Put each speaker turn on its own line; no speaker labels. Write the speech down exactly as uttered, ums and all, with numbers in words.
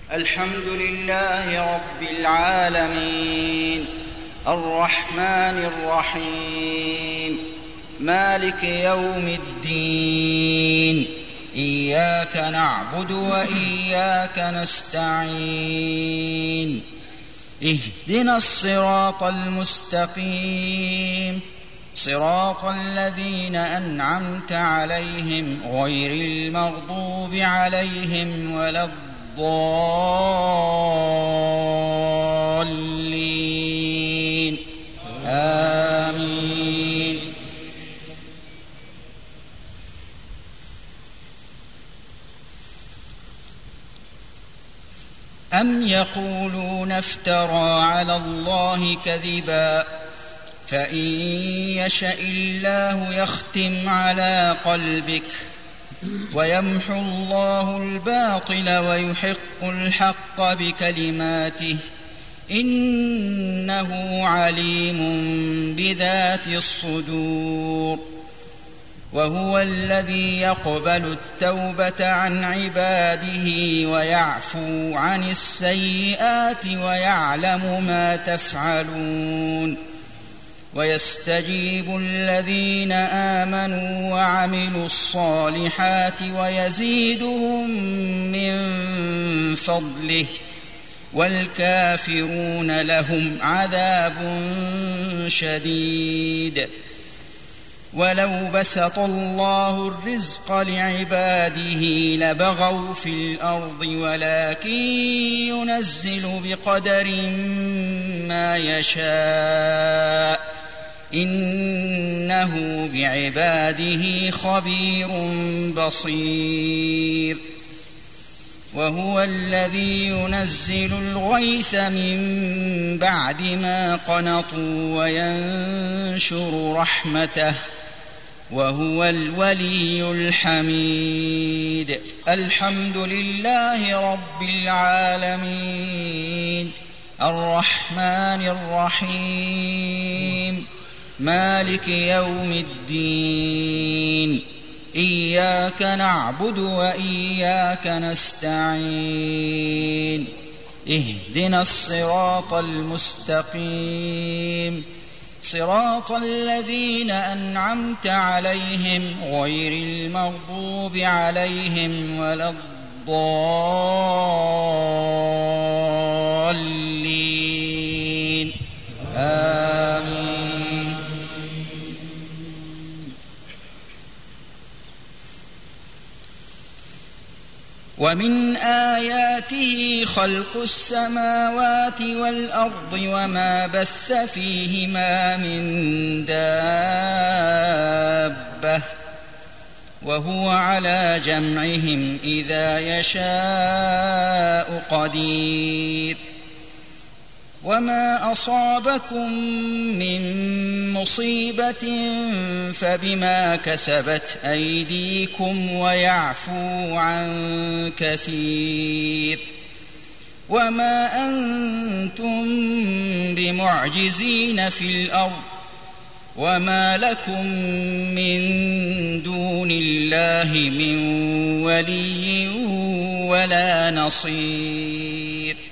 الحمد لله رب العالمين الرحمن الرحيم مالك يوم الدين إياك نعبد وإياك نستعين اهدنا الصراط المستقيم صراط الذين أنعمت عليهم غير المغضوب عليهم ولا الضالين آمين. أم يقولون افترى على الله كذبا فإن يشأ الله يختم على قلبك ويمحو الله الباطل ويحق الحق بكلماته إنه عليم بذات الصدور. وهو الذي يقبل التوبة عن عباده ويعفو عن السيئات ويعلم ما تفعلون. ويستجيب الذين آمنوا وعملوا الصالحات ويزيدهم من فضله والكافرون لهم عذاب شديد. ولو بسط الله الرزق لعباده لبغوا في الأرض ولكن ينزل بقدر ما يشاء إنه بعباده خبير بصير. وهو الذي ينزل الغيث من بعد ما قنطوا وينشر رحمته وهو الولي الحميد. الحمد لله رب العالمين الرحمن الرحيم مالك يوم الدين إياك نعبد وإياك نستعين اهدنا الصراط المستقيم صراط الذين أنعمت عليهم غير المغضوب عليهم ولا الضالين آمين. ومن آياته خلق السماوات والأرض وما بث فيهما من دابة وهو على جمعهم إذا يشاء قدير. وما أصابكم من مصيبة فبما كسبت أيديكم ويعفو عن كثير. وما أنتم بمعجزين في الأرض وما لكم من دون الله من ولي ولا نصير.